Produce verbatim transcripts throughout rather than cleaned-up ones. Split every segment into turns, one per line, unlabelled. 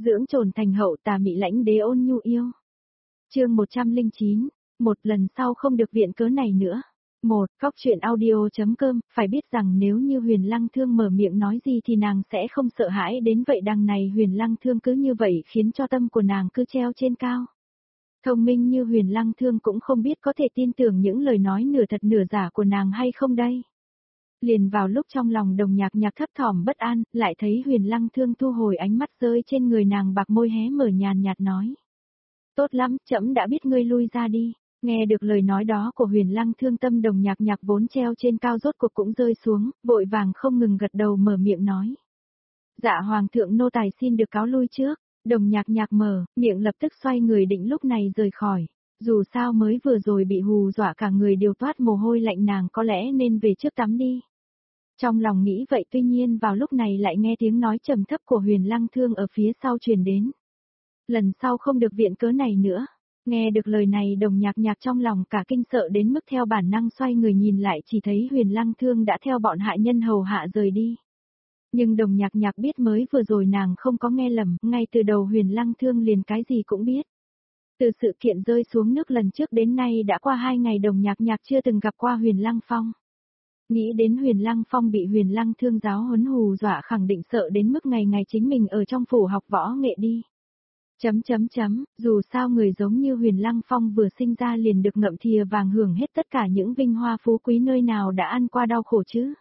Dưỡng trồn thành hậu tà mị lãnh đế ôn nhu yêu. Chương một trăm lẻ chín, một lần sau không được viện cớ này nữa. Một, Cóc truyện audio.com, phải biết rằng nếu như Huyền Lăng Thương mở miệng nói gì thì nàng sẽ không sợ hãi đến vậy, đằng này Huyền Lăng Thương cứ như vậy khiến cho tâm của nàng cứ treo trên cao. Thông minh như Huyền Lăng Thương cũng không biết có thể tin tưởng những lời nói nửa thật nửa giả của nàng hay không đây. Liền vào lúc trong lòng Đồng Nhạc Nhạc thấp thỏm bất an, lại thấy Huyền Lăng Thương thu hồi ánh mắt rơi trên người nàng, bạc môi hé mở nhàn nhạt nói. Tốt lắm, trẫm đã biết, ngươi lui ra đi. Nghe được lời nói đó của Huyền Lăng Thương, tâm Đồng Nhạc Nhạc vốn treo trên cao rốt cuộc cũng rơi xuống, vội vàng không ngừng gật đầu mở miệng nói. Dạ hoàng thượng, nô tài xin được cáo lui trước. Đồng Nhạc Nhạc mở miệng lập tức xoay người định lúc này rời khỏi. Dù sao mới vừa rồi bị hù dọa cả người đều toát mồ hôi lạnh, nàng có lẽ nên về trước tắm đi. Trong lòng nghĩ vậy, tuy nhiên vào lúc này lại nghe tiếng nói trầm thấp của Huyền Lăng Thương ở phía sau truyền đến. Lần sau không được viện cớ này nữa. Nghe được lời này, Đồng Nhạc Nhạc trong lòng cả kinh sợ đến mức theo bản năng xoay người nhìn lại, chỉ thấy Huyền Lăng Thương đã theo bọn hạ nhân hầu hạ rời đi. Nhưng Đồng Nhạc Nhạc biết mới vừa rồi nàng không có nghe lầm, ngay từ đầu Huyền Lăng Thương liền cái gì cũng biết. Từ sự kiện rơi xuống nước lần trước đến nay đã qua hai ngày, Đồng Nhạc Nhạc chưa từng gặp qua Huyền Lăng Phong. Nghĩ đến Huyền Lăng Phong bị Huyền Lăng Thương giáo huấn hù dọa, khẳng định sợ đến mức ngày ngày chính mình ở trong phủ học võ nghệ đi. Chấm chấm chấm, dù sao người giống như Huyền Lăng Phong vừa sinh ra liền được ngậm thìa vàng hưởng hết tất cả những vinh hoa phú quý, nơi nào đã ăn qua đau khổ chứ.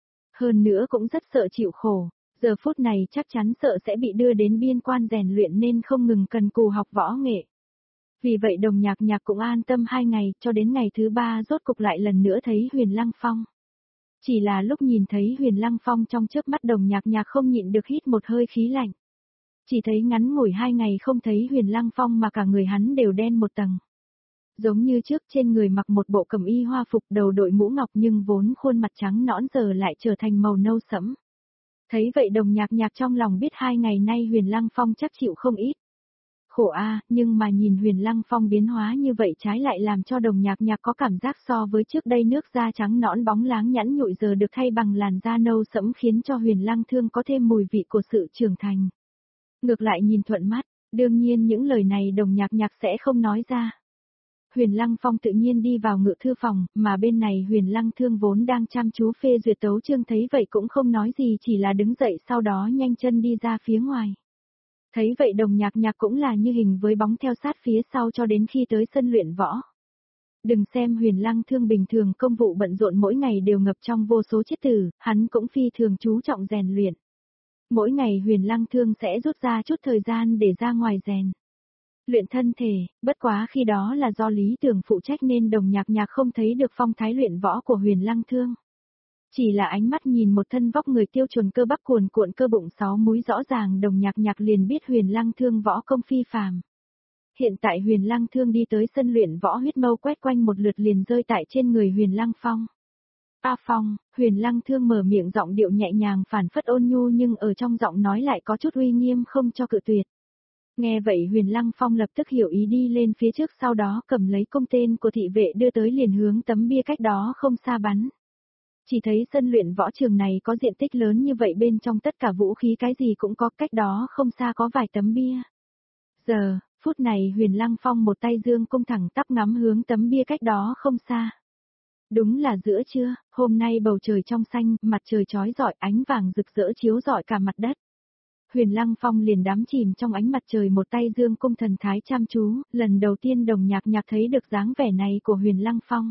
Hơn nữa cũng rất sợ chịu khổ, giờ phút này chắc chắn sợ sẽ bị đưa đến biên quan rèn luyện nên không ngừng cần cù học võ nghệ. Vì vậy Đồng Nhạc Nhạc cũng an tâm hai ngày, cho đến ngày thứ ba rốt cục lại lần nữa thấy Huyền Lăng Phong. Chỉ là lúc nhìn thấy Huyền Lăng Phong, trong chớp mắt Đồng Nhạc Nhạc không nhịn được hít một hơi khí lạnh. Chỉ thấy ngắn ngủi hai ngày không thấy Huyền Lăng Phong mà cả người hắn đều đen một tầng. Giống như trước, trên người mặc một bộ cẩm y hoa phục, đầu đội mũ ngọc, nhưng vốn khuôn mặt trắng nõn giờ lại trở thành màu nâu sẫm. Thấy vậy Đồng Nhạc Nhạc trong lòng biết hai ngày nay Huyền Lăng Phong chắc chịu không ít. Khổ a, nhưng mà nhìn Huyền Lăng Phong biến hóa như vậy trái lại làm cho Đồng Nhạc Nhạc có cảm giác so với trước đây nước da trắng nõn bóng láng nhẵn nhụi giờ được thay bằng làn da nâu sẫm, khiến cho Huyền Lăng Thương có thêm mùi vị của sự trưởng thành. Ngược lại nhìn thuận mắt, đương nhiên những lời này Đồng Nhạc Nhạc sẽ không nói ra. Huyền Lăng Phong tự nhiên đi vào ngự thư phòng, mà bên này Huyền Lăng Thương vốn đang chăm chú phê duyệt tấu chương thấy vậy cũng không nói gì, chỉ là đứng dậy sau đó nhanh chân đi ra phía ngoài. Thấy vậy Đồng Nhạc Nhạc cũng là như hình với bóng theo sát phía sau cho đến khi tới sân luyện võ. Đừng xem Huyền Lăng Thương bình thường công vụ bận rộn mỗi ngày đều ngập trong vô số chiết tử, hắn cũng phi thường chú trọng rèn luyện. Mỗi ngày Huyền Lăng Thương sẽ rút ra chút thời gian để ra ngoài rèn luyện thân thể, bất quá khi đó là do Lý Tưởng phụ trách nên Đồng Nhạc Nhạc không thấy được phong thái luyện võ của Huyền Lăng Thương. Chỉ là ánh mắt nhìn một thân vóc người tiêu chuẩn, cơ bắp cuồn cuộn, cơ bụng sáu múi rõ ràng, Đồng Nhạc Nhạc liền biết Huyền Lăng Thương võ công phi phàm. Hiện tại Huyền Lăng Thương đi tới sân luyện võ, huyết mâu quét quanh một lượt liền rơi tại trên người Huyền Lăng Phong. A Phong, Huyền Lăng Thương mở miệng, giọng điệu nhẹ nhàng phản phất ôn nhu, nhưng ở trong giọng nói lại có chút uy nghiêm không cho cự tuyệt. Nghe vậy Huyền Lăng Phong lập tức hiểu ý, đi lên phía trước, sau đó cầm lấy cung tên của thị vệ đưa tới, liền hướng tấm bia cách đó không xa bắn. Chỉ thấy sân luyện võ trường này có diện tích lớn như vậy, bên trong tất cả vũ khí cái gì cũng có, cách đó không xa có vài tấm bia. Giờ, phút này Huyền Lăng Phong một tay dương cung thẳng tắp ngắm hướng tấm bia cách đó không xa. Đúng là giữa trưa, hôm nay bầu trời trong xanh, mặt trời chói rọi, ánh vàng rực rỡ chiếu rọi cả mặt đất. Huyền Lăng Phong liền đắm chìm trong ánh mặt trời, một tay dương cung thần thái chăm chú, lần đầu tiên Đồng Nhạc Nhạc thấy được dáng vẻ này của Huyền Lăng Phong.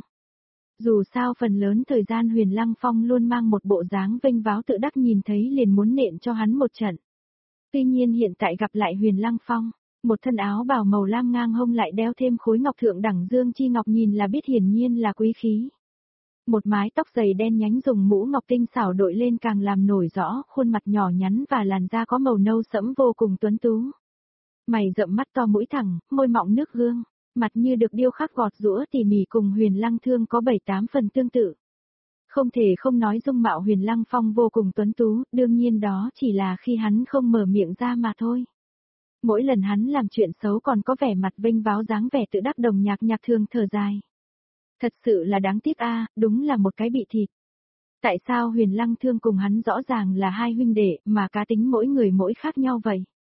Dù sao phần lớn thời gian Huyền Lăng Phong luôn mang một bộ dáng vênh váo tự đắc, nhìn thấy liền muốn nện cho hắn một trận. Tuy nhiên hiện tại gặp lại Huyền Lăng Phong, một thân áo bào màu lam ngang hông lại đeo thêm khối ngọc thượng đẳng dương chi ngọc, nhìn là biết hiển nhiên là quý khí. Một mái tóc dày đen nhánh dùng mũ ngọc tinh xảo đội lên càng làm nổi rõ khuôn mặt nhỏ nhắn và làn da có màu nâu sẫm vô cùng tuấn tú. Mày rậm, mắt to, mũi thẳng, môi mọng nước gương, mặt như được điêu khắc gọt giũa tỉ mỉ, cùng Huyền Lăng Thương có bảy tám phần tương tự. Không thể không nói dung mạo Huyền Lăng Phong vô cùng tuấn tú, đương nhiên đó chỉ là khi hắn không mở miệng ra mà thôi. Mỗi lần hắn làm chuyện xấu còn có vẻ mặt vênh váo dáng vẻ tự đắc, Đồng Nhạc Nhạc thường thở dài. Thật sự là đáng tiếc a, đúng là một cái bị thịt. Tại sao Huyền Lăng Thương cùng hắn rõ ràng là hai huynh đệ mà cá tính mỗi người mỗi khác nhau vậy?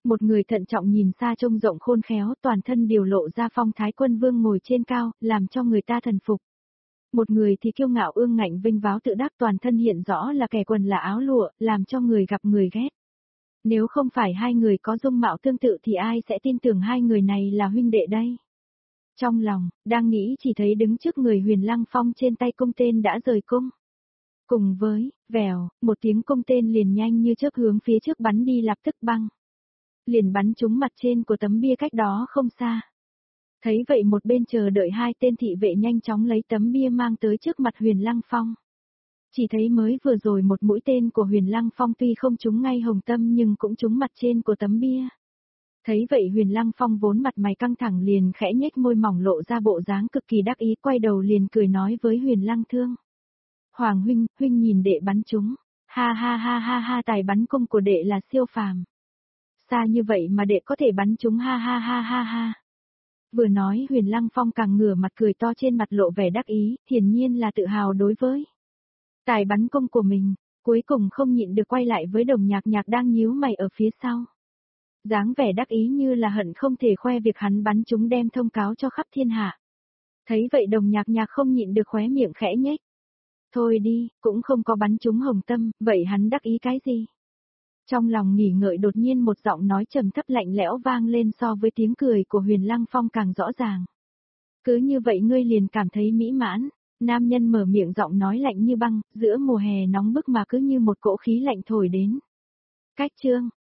Một người thận trọng nhìn xa trông rộng khôn khéo, toàn thân điều lộ ra phong thái quân vương ngồi trên cao, làm cho người ta thần phục. Một người thì kiêu ngạo ương ngạnh vinh váo tự đắc, toàn thân hiện rõ là kẻ quần là áo lụa, làm cho người gặp người ghét. Nếu không phải hai người có dung mạo tương tự thì ai sẽ tin tưởng hai người này là huynh đệ đây? Trong lòng, đang nghĩ chỉ thấy đứng trước người Huyền Lăng Phong trên tay cung tên đã rời cung. Cùng với, vèo, một tiếng cung tên liền nhanh như chớp hướng phía trước bắn đi, lập tức băng. Liền bắn trúng mặt trên của tấm bia cách đó không xa. Thấy vậy một bên chờ đợi hai tên thị vệ nhanh chóng lấy tấm bia mang tới trước mặt Huyền Lăng Phong. Chỉ thấy mới vừa rồi một mũi tên của Huyền Lăng Phong tuy không trúng ngay hồng tâm nhưng cũng trúng mặt trên của tấm bia. Thấy vậy Huyền Lăng Phong vốn mặt mày căng thẳng liền khẽ nhếch môi mỏng lộ ra bộ dáng cực kỳ đắc ý, quay đầu liền cười nói với Huyền Lăng Thương. Hoàng huynh, huynh nhìn đệ bắn trúng. Ha ha ha ha ha, tài bắn cung của đệ là siêu phàm. Xa như vậy mà đệ có thể bắn trúng, ha ha ha ha ha. Vừa nói Huyền Lăng Phong càng ngửa mặt cười to, trên mặt lộ vẻ đắc ý, hiển nhiên là tự hào đối với tài bắn cung của mình, cuối cùng không nhịn được quay lại với Đồng Nhạc Nhạc đang nhíu mày ở phía sau. Dáng vẻ đắc ý như là hận không thể khoe việc hắn bắn trúng đem thông cáo cho khắp thiên hạ. Thấy vậy Đồng Nhạc Nhạc không nhịn được khóe miệng khẽ nhếch. Thôi đi, cũng không có bắn trúng hồng tâm, vậy hắn đắc ý cái gì? Trong lòng nghỉ ngợi đột nhiên một giọng nói trầm thấp lạnh lẽo vang lên, so với tiếng cười của Huyền Lăng Phong càng rõ ràng. Cứ như vậy ngươi liền cảm thấy mỹ mãn. Nam nhân mở miệng, giọng nói lạnh như băng, giữa mùa hè nóng bức mà cứ như một cỗ khí lạnh thổi đến. Cách chương,